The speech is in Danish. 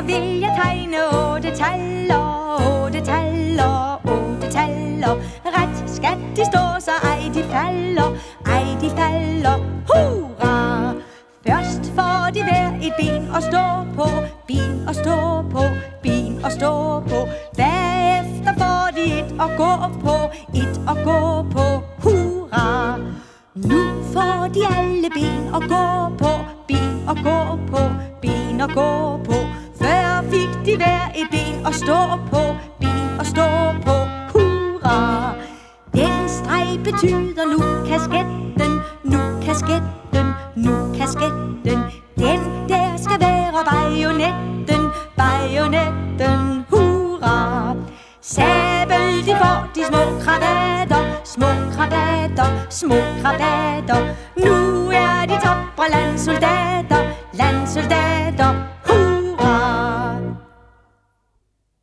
vil jeg tegne 8 tal og 8 tal og 8 tal og ret skal de stå, så ej de falder, ej de falder. Hurra! Først får de hver et ben at stå på, ben at stå på, ben at stå på. Derefter får de et at gå på, et at gå på. Hurra! Nu får de alle ben at gå på, ben at gå på, ben at gå på. Før fik de hver et ben at stå på, ben at stå på. Hurra! Den streg betyder nu kasketten, nu kasketten, nu kasketten. Den der skal være bajonetten, bajonetten. Hurra! Sabel de får de små kravatter, små kravatter, små kravatter. Nu er de tapre landsoldater, landsoldater.